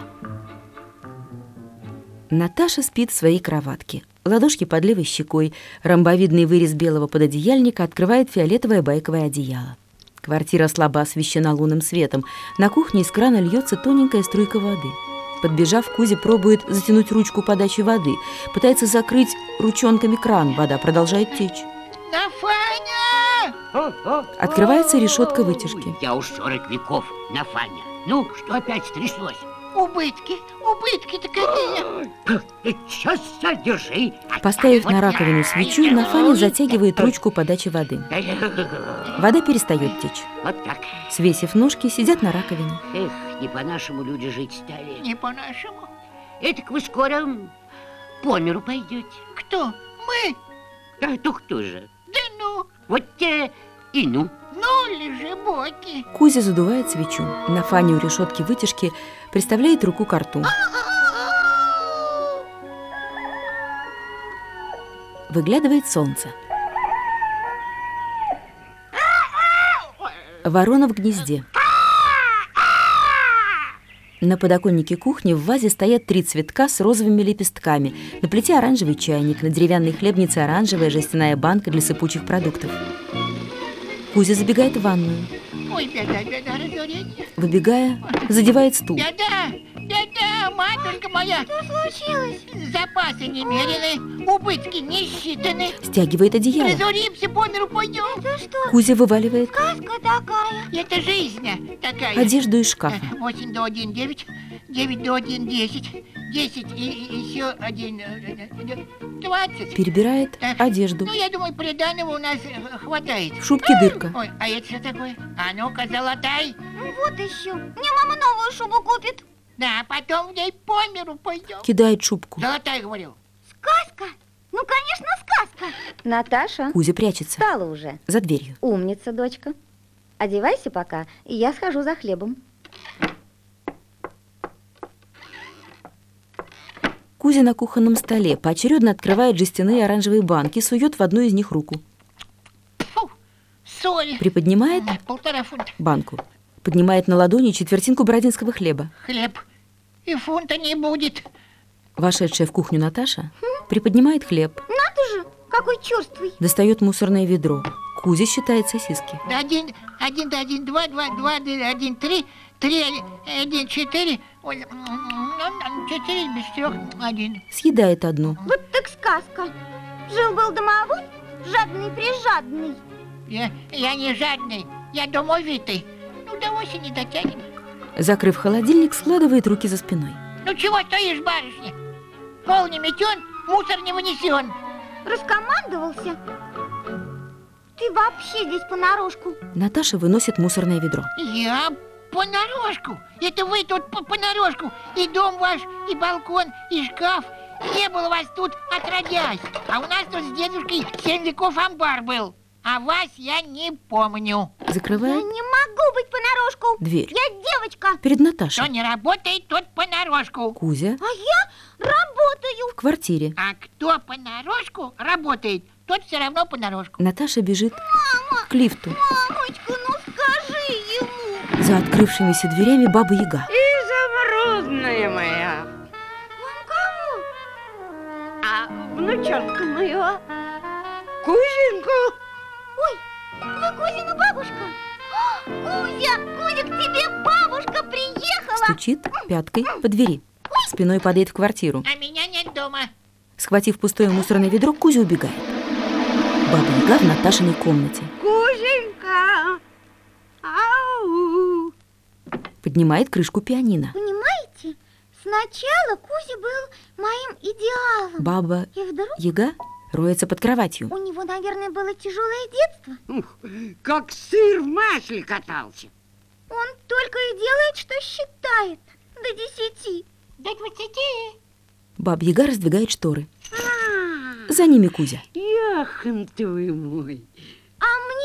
Наташа спит в своей кроватке. Ладошки под левой щекой. Ромбовидный вырез белого пододеяльника открывает фиолетовое байковое одеяло. Квартира слабо освещена лунным светом. На кухне из крана льется тоненькая струйка воды. Подбежав, Кузя пробует затянуть ручку подачи воды. Пытается закрыть ручонками кран. Вода продолжает течь. Нафаня! Открывается решетка вытяжки. Я уж сорок веков, Нафаня. Ну, что опять стряслось? Убытки, убытки-то какие! Сейчас держи. Поставив на раковину свечу, Нафаня затягивает ручку подачи воды. Вода перестает течь. Вот так. Свесив ножки, сидят на раковине. Эх, не по-нашему люди жить стали. Не по-нашему. Этак вы скоро по миру пойдете. Кто? Мы? А то кто же? Да ну! Вот те и ну. Ну, лежи боки. Кузя задувает свечу. Нафаня у решетки вытяжки приставляет руку к рту. Выглядывает солнце. Ворона в гнезде. На подоконнике кухни в вазе стоят три цветка с розовыми лепестками. На плите оранжевый чайник, на деревянной хлебнице оранжевая жестяная банка для сыпучих продуктов. Кузя забегает в ванную. Ой, беда, беда, разорение. Выбегая, задевает стул. Беда, беда, матушка моя. Что случилось? Запасы немерены, убытки не считаны. Стягивает одеяло. Разоримся, по миру пойдем. Это что? Кузя вываливает Сказка такая. Это жизнь такая. одежду из шкафа. Восемь до один, девять. Девять до один, десять. Десять и, и еще один, двадцать. Перебирает Так, одежду. Ну, я думаю, приданого у нас э, хватает. В шубке дырка. Ой, а это что такое? А ну-ка, золотай. Вот еще. Мне мама новую шубу купит. Да, потом в ней по миру пойдем. Кидает шубку. Золотай, говорил. Сказка? Ну, конечно, сказка. Наташа, Кузя прячется встала уже. за дверью. Умница, дочка. Одевайся пока, и я схожу за хлебом. Кузя на кухонном столе поочередно открывает жестяные оранжевые банки, сует в одну из них руку. Фу, соль. Приподнимает Полтора фунта. банку. Поднимает на ладони четвертинку бородинского хлеба. Хлеб. И фунта не будет. Вошедшая в кухню Наташа приподнимает хлеб, Надо же, какой черствый. достает мусорное ведро. Кузя считает сосиски. Да один, один, да один, два, два, два, да один, три, три, один, четыре. Ой, четыре без трех, один. Съедает одну. Вот так сказка. Жил-был домовой, жадный-прижадный. Я, я не жадный, я домовитый. Ну, до осени дотянем. Закрыв холодильник, складывает руки за спиной. Ну, чего стоишь, барышня? Пол не метен, мусор не вынесен. Раскомандовался. Ты вообще здесь понарошку. Наташа выносит мусорное ведро. Я понарошку. Это вы тут по понарошку. И дом ваш, и балкон, и шкаф. Не было вас тут отродясь. А у нас тут с дедушкой семь веков амбар был. А вас я не помню. Я Закрывает не могу быть понарошку. дверь. Я девочка. Перед Наташей. Кто не работает, тот понарошку. Кузя А я работаю. в квартире. А кто понарошку работает, тот все равно понарошку. Наташа бежит к лифту. Мамочка, ну скажи ему. За открывшимися дверями баба-яга. Изумрудная моя. Вам кого? А внучатка моя, Кузенька, это Кузина бабушка. О, Кузя, Кузя, к тебе бабушка приехала. Стучит пяткой по двери. Спиной падает в квартиру. А меня нет дома. Схватив пустое мусорное ведро, Кузя убегает. Баба-Яга в Наташиной комнате. Кузенька! Ау! Поднимает крышку пианино. Понимаете, сначала Кузя был моим идеалом. Баба И вдруг Яга роется под кроватью. у него, наверное, было тяжелое детство. Ух, как сыр в масле катался. Он только и делает, что считает. До десяти. До двадцати. Баба-Яга раздвигает шторы. А, За ними Кузя. яхан ты вы мой. А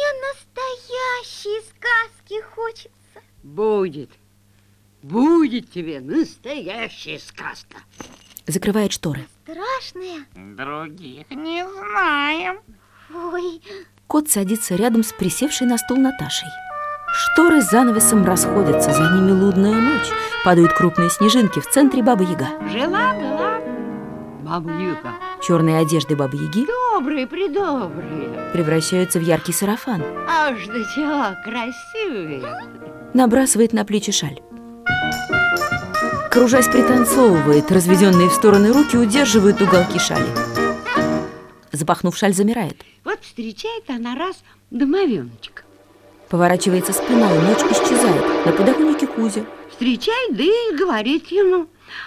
мне настоящие сказки хочется. Будет, будет тебе настоящая сказка. Закрывает шторы. Страшная. Других не знаем. Ой, Кот садится рядом с присевшей на стул Наташей. Шторы с занавесом расходятся, за ними лунная ночь. Падают крупные снежинки, в центре Баба-Яга. Жила-была Баба-Яга. Черные одежды Бабы-Яги Добрые-предобрые. превращаются в яркий сарафан. Аж до чего красивые. Набрасывает на плечи шаль. Кружась, пританцовывает, разведенные в стороны руки удерживают уголки шали. Запахнув шаль, замирает. Вот встречает она раз домовеночка. Поворачивается спиной, ночь исчезает. На подоконнике Кузя. Встречает, да и говорит ему: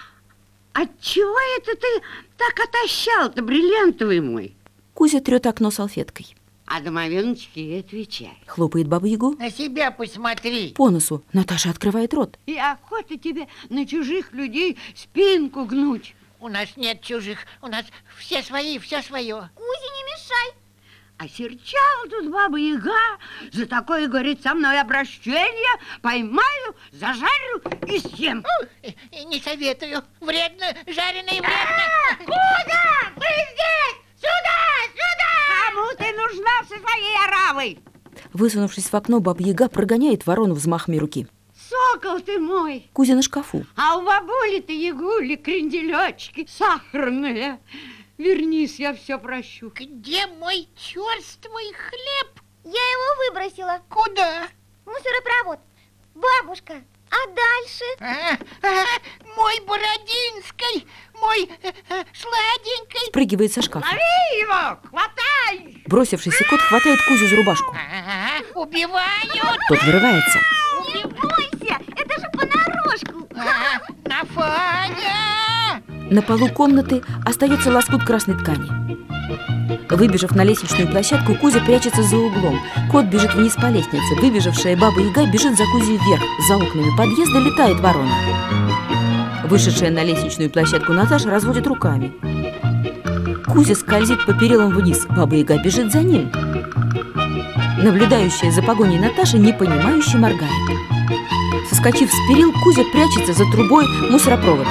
отчего это ты так отощал-то, бриллиантовый мой? Кузя трет окно салфеткой. А домовеночек ей отвечает: Хлопает Бабу-Ягу На себя посмотри. по носу. Наташа открывает рот. и охота тебе на чужих людей спинку гнуть. У нас нет чужих, у нас все свои, все свое. Кузя, не мешай. Осерчала тут Баба-Яга за такое, говорит, со мной обращение. Поймаю, зажарю и съем. И- и Не советую. Вредно, жареное вредно. Кузя, ты здесь! Сюда, сюда! Кому ты нужна со своей оравой? Высунувшись в окно, Баба-Яга прогоняет ворону взмахами руки. Сокол ты мой! Кузя на шкафу. А у бабули-то Ягули кренделечки сахарные. Вернись, я все прощу. Где мой черствый хлеб? Я его выбросила. Куда? В мусоропровод. Бабушка, а дальше? А, а, мой Бородинский, мой э, э, сладенький. Спрыгивает со шкафа. Лови его! Хватай! Бросившийся кот хватает Кузю за рубашку. Ага, убивают. Тот вырывается. Не бойся, это же понарошку. А, Нафаня! На полу комнаты остается лоскут красной ткани. Выбежав на лестничную площадку, Кузя прячется за углом. Кот бежит вниз по лестнице. Выбежавшая Баба-Яга бежит за Кузей вверх. За окнами подъезда летает ворона. Вышедшая на лестничную площадку Наташа разводит руками. Кузя скользит по перилам вниз. Баба-Яга бежит за ним. Наблюдающая за погоней Наташа непонимающе моргает. Соскочив с перил, Кузя прячется за трубой мусоропровода.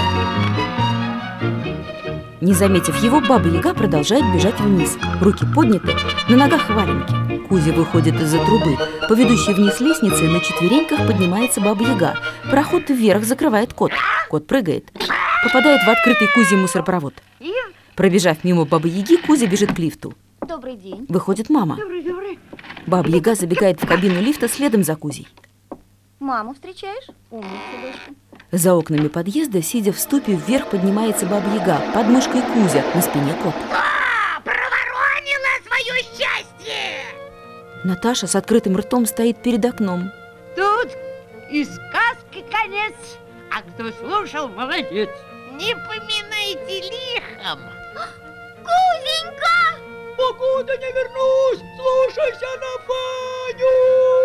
Не заметив его, Баба-Яга продолжает бежать вниз. Руки подняты, на ногах валенки. Кузя выходит из-за трубы. По ведущей вниз лестнице на четвереньках поднимается Баба-Яга. Проход вверх закрывает кот. Кот прыгает. Попадает в открытый Кузей мусоропровод. Пробежав мимо Бабы-Яги, Кузя бежит к лифту. Добрый день. Выходит мама. Добрый, добрый. Баба-Яга забегает в кабину лифта следом за Кузей. Маму встречаешь? Умница, дочка. За окнами подъезда, сидя в ступе, вверх поднимается Баба-Яга. Под мышкой Кузя, на спине кот. А, проворонила свое счастье! Наташа с открытым ртом стоит перед окном. Тут и сказки конец, а кто слушал, молодец. Не поминайте лихом. Кузенька! Покуда не вернусь, слушайся на Фаню!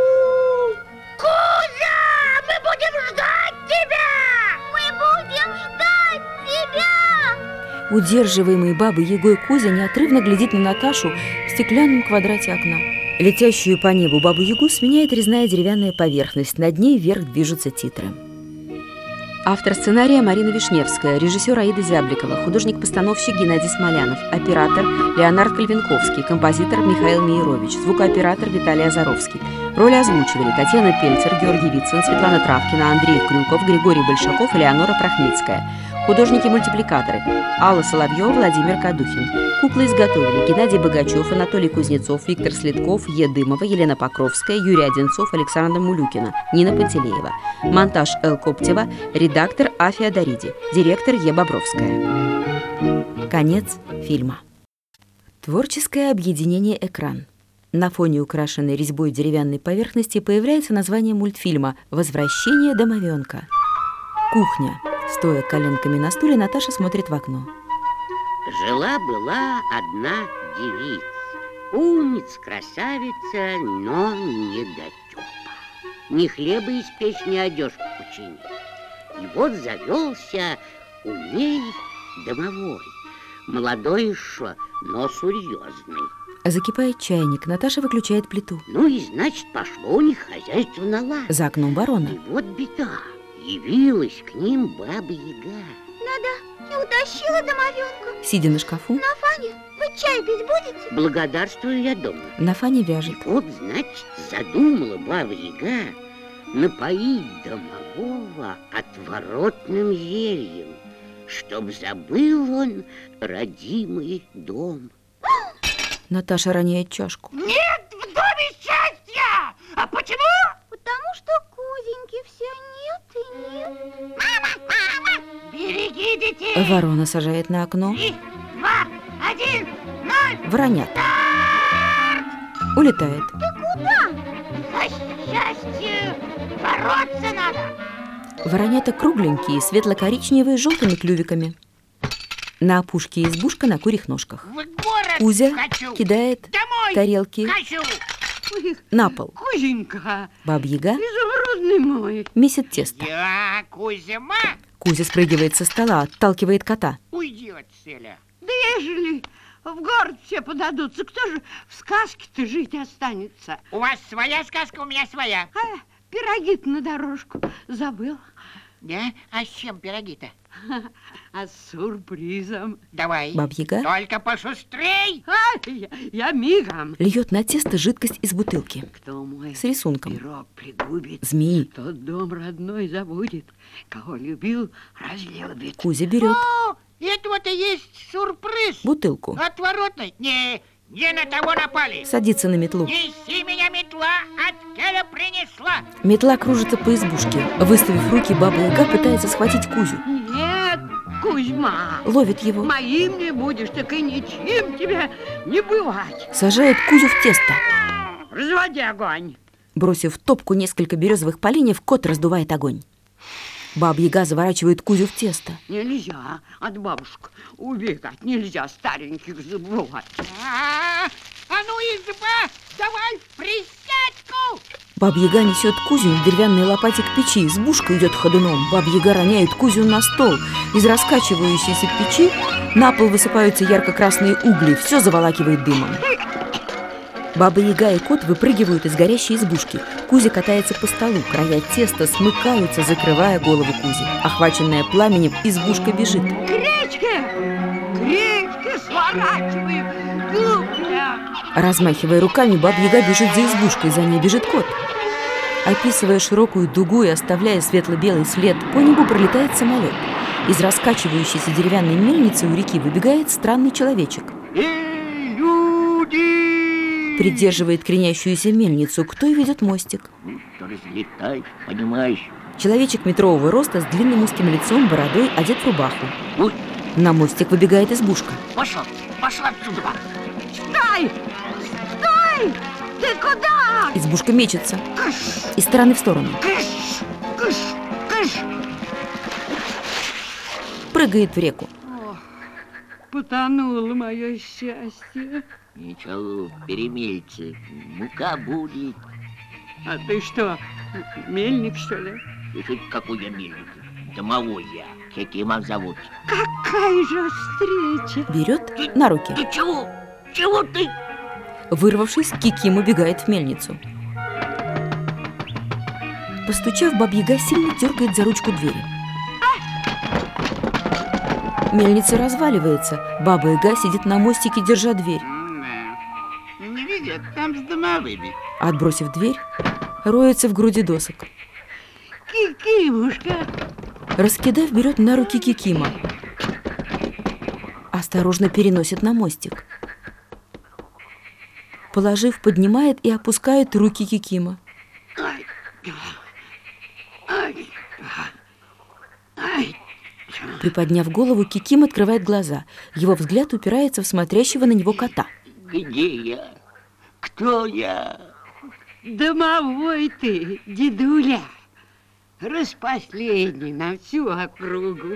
Кузя, мы будем ждать тебя! Мы будем ждать тебя! Удерживаемый Бабой-Ягой Кузя неотрывно глядит на Наташу в стеклянном квадрате окна. Летящую по небу Бабу-Ягу сменяет резная деревянная поверхность. Над ней вверх движутся титры. Автор сценария Марина Вишневская, режиссер Аида Зябликова, художник-постановщик Геннадий Смолянов, оператор Леонард Кальвинковский, композитор Михаил Мейерович, звукооператор Виталий Азаровский. Роли озвучивали Татьяна Пельцер, Георгий Вицин, Светлана Травкина, Андрей Крюков, Григорий Большаков и Леонора Прохницкая. Художники-мультипликаторы: Алла Соловьева, Владимир Кадухин. Куклы изготовили Геннадий Богачев, Анатолий Кузнецов, Виктор Следков, Е. Дымова, Елена Покровская, Юрий Одинцов, Александра Мулюкина, Нина Пантелеева. Монтаж Л. Коптева, редактор А. Феодориди, директор Е. Бобровская. Конец фильма. Творческое объединение «Экран». На фоне украшенной резьбой деревянной поверхности появляется название мультфильма «Возвращение домовенка». Кухня. Стоя коленками на стуле, Наташа смотрит в окно. Жила-была одна девица, умница, красавица, но недотёпа. Ни хлеба испечь, ни одежку починить. И вот завелся у ней домовой, молодой еще, но серьезный. Закипает чайник, Наташа выключает плиту. Ну и значит, пошло у них хозяйство на лад. За окном ворона. И вот беда, явилась к ним Баба-Яга. Надо, я утащила домовенка. Сидя на шкафу. На Фане, вы чай пить будете? Благодарствую, я дома. На Фане вяжет. И вот, значит, задумала Баба-Яга напоить домового отворотным зельем, чтоб забыл он родимый дом. Наташа роняет чашку. Нет в доме счастья! А почему? Потому что Кузеньки все нет и нет. Мама, мама, береги детей! Ворона сажает на окно. Три, два, один, ноль! Воронят. Улетает. Ты куда? За счастье бороться надо! Воронята кругленькие, светло-коричневые, с желтыми клювиками. На опушке избушка на курьих ножках. В город Кузя хочу. кидает Домой тарелки хочу. на пол. Кузенька, Баба-Яга изумрудный мой. месит тесто. Я Кузьма. Кузя спрыгивает со стола, отталкивает кота. Уйди отселя. Да ежели в город все подадутся, кто же в сказке-то жить останется? У вас своя сказка, у меня своя. А, пироги-то на дорожку забыл. Да? А с чем пироги-то? А с сюрпризом. Давай. Баба-Яга Только пошустрей. А, я, я мигом. льет на тесто жидкость из бутылки. Кто мой С рисунком. пирог пригубит, Змеи. тот дом родной забудет. Кого любил, разлюбит. Кузя берет О, это вот и есть сюрприз. бутылку. Отворотный. Не, не на того напали. Садится на метлу. Неси меня, метла, от Келя принесла. Метла кружится по избушке. Выставив руки, Баба-Яга пытается схватить Кузю. Нет, Кузьма, Ловит его. моим не будешь, так и ничем тебе не бывать. Сажает Кузю в тесто. Разводи огонь. Бросив в топку несколько березовых поленьев, кот раздувает огонь. Баба-Яга заворачивает Кузю в тесто. Нельзя от бабушек убегать, нельзя стареньких забывать. А, а ну, изба, давай в присядку. Баба-Яга несет Кузю на деревянной лопате к печи. Избушка идет ходуном. Баба-Яга роняет Кузю на стол. Из раскачивающейся печи на пол высыпаются ярко-красные угли. Все заволакивает дымом. Баба-Яга и кот выпрыгивают из горящей избушки. Кузя катается по столу. Края теста смыкаются, закрывая голову Кузи. Охваченная пламенем, избушка бежит. К речке! К речке сворачиваем, глупая! Размахивая руками, Баба-Яга бежит за избушкой. За ней бежит кот. Описывая широкую дугу и оставляя светло-белый след, по небу пролетает самолет. Из раскачивающейся деревянной мельницы у реки выбегает странный человечек. Эй, люди! Придерживает кренящуюся мельницу. Кто и ведет мостик. Ну, что разлетаешь, понимаешь? Человечек метрового роста с длинным узким лицом, бородой, одет в рубаху. Ой. На мостик выбегает избушка. Пошел, пошла отсюда. Стой! Стой! Ты куда? Избушка мечется Кыш! из стороны в сторону. Кыш! Кыш! Кыш! Прыгает в реку. Ох, потонуло мое счастье. Ничего, перемельцы, мука будет. А ты что, мельник, что ли? И что какой я мельник? Домовой я. Каким зовут? Какая же встреча! Берет на руки. Ты чего? Чего ты? Вырвавшись, Киким убегает в мельницу. Постучав, Баба-Яга сильно дергает за ручку двери. Мельница разваливается. Баба-Яга сидит на мостике, держа дверь. Не видят, там с домовыми. Отбросив дверь, роется в груди досок. Кикимушка! Раскидав, берет на руки Кикима. Осторожно переносит на мостик. Положив, поднимает и опускает руки Кикима. Приподняв голову, Киким открывает глаза. Его взгляд упирается в смотрящего на него кота. Где я? Кто я? Домовой ты, дедуля. Распоследний на всю округу.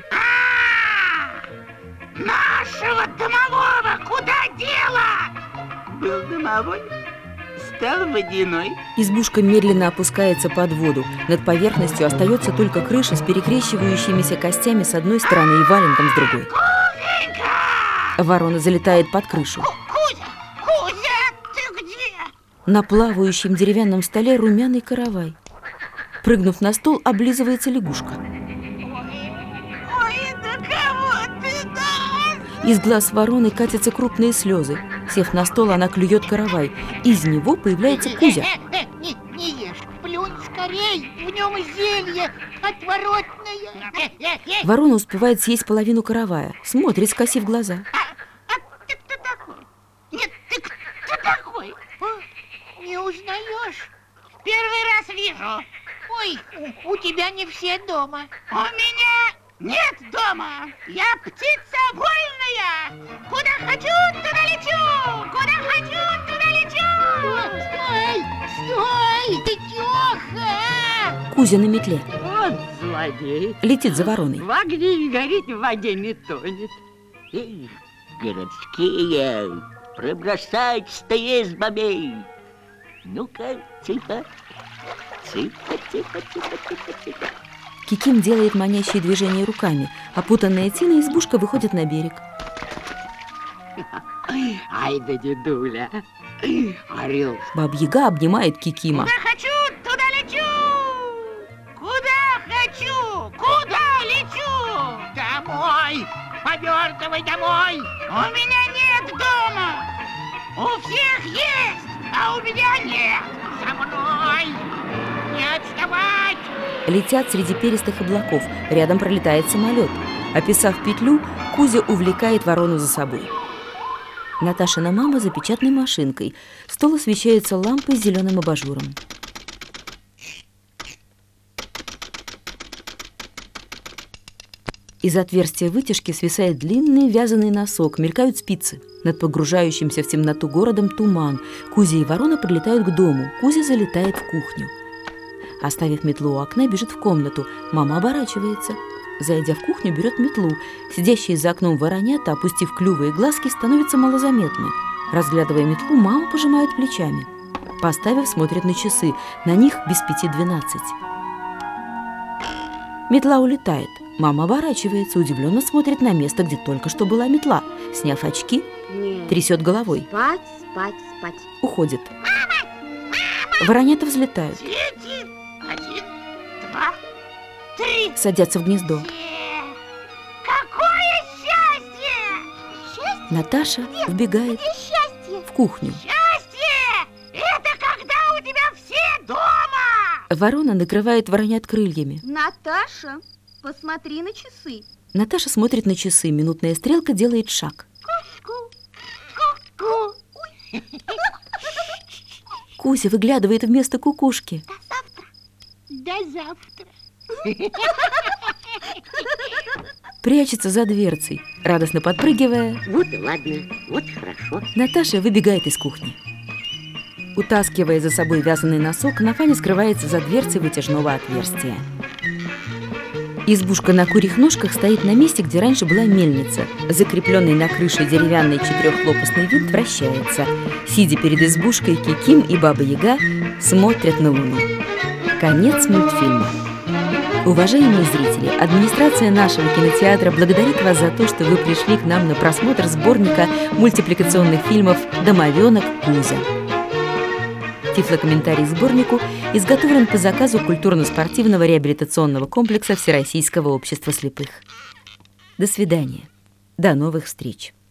Нашего домового куда дело? Был домовой, стал водяной. Избушка медленно опускается под воду. Над поверхностью остается только крыша с перекрещивающимися костями с одной стороны и валенком с другой. Кузенька! Ворона залетает под крышу. Кузя! Кузя, ты где? На плавающем деревянном столе румяный каравай. Прыгнув на стол, облизывается лягушка. Ой, да кого ты дашь? Из глаз вороны катятся крупные слезы. Сев на стол, она клюет каравай. Из него появляется Кузя. Не, не ешь, плюнь скорей, в нем зелье отворотное. Ворона успевает съесть половину каравая. Смотрит, скосив глаза. А ты кто такой? Нет, ты кто такой? Не узнаешь? Первый раз вижу. Ой, у тебя не все дома. У меня нет дома. Я птица вольная. Куда хочу, туда лечу. Куда хочу, туда лечу. Стой, стой, ты тёха. Кузя на метле. Вот злодей. Летит за вороной. В огне не горит, в воде не тонет. Эх, городские, пробросать-то есть бабей. Ну-ка, тихо. Тихо, тихо, тихо, тихо, тихо. Киким делает манящие движения руками. Опутанная тиной избушка выходит на берег. Ай да дедуля. Орел. Баба-Яга обнимает Кикима. Куда хочу, туда лечу. Куда хочу, куда лечу. Домой, повертывай домой. У меня нет дома. У всех есть, а у меня нет. За мной, не отставать. Летят среди перистых облаков. Рядом пролетает самолет. Описав петлю, Кузя увлекает ворону за собой. Наташина мама за печатной машинкой. Стол освещается лампой с зеленым абажуром. Из отверстия вытяжки свисает длинный вязаный носок, мелькают спицы. Над погружающимся в темноту городом туман. Кузя и ворона прилетают к дому. Кузя залетает в кухню. Оставив метлу у окна, бежит в комнату. Мама оборачивается. Зайдя в кухню, берет метлу. Сидящие за окном воронята, опустив клювы и глазки, становятся малозаметны. Разглядывая метлу, мама пожимает плечами. Поставив, смотрит на часы. На них без пяти двенадцать. Метла улетает. Мама оборачивается, удивленно смотрит на место, где только что была метла. Сняв очки, Нет. трясет головой. Спать, спать, спать. Уходит. Воронята взлетают. Светит. Один, два, три. Садятся в гнездо. Какое счастье! Счастье? Наташа вбегает Где счастье? в кухню. Счастье! Это когда у тебя все дома! Ворона накрывает воронят крыльями. Наташа, посмотри на часы. Наташа смотрит на часы. Минутная стрелка делает шаг. Ку-ку. Кузя выглядывает вместо кукушки. До завтра. Прячется за дверцей, радостно подпрыгивая. Вот и ладно, вот хорошо. Наташа выбегает из кухни. Утаскивая за собой вязаный носок, Нафаня скрывается за дверцей вытяжного отверстия. Избушка на курьих ножках стоит на месте, где раньше была мельница. Закрепленный на крыше деревянный четырехлопастный винт вращается. Сидя перед избушкой, Киким и Баба-Яга смотрят на луну. Конец мультфильма. Уважаемые зрители, администрация нашего кинотеатра благодарит вас за то, что вы пришли к нам на просмотр сборника мультипликационных фильмов «Домовенок Кузя». Тифлокомментарий к сборнику изготовлен по заказу культурно-спортивного реабилитационного комплекса Всероссийского общества слепых. До свидания. До новых встреч.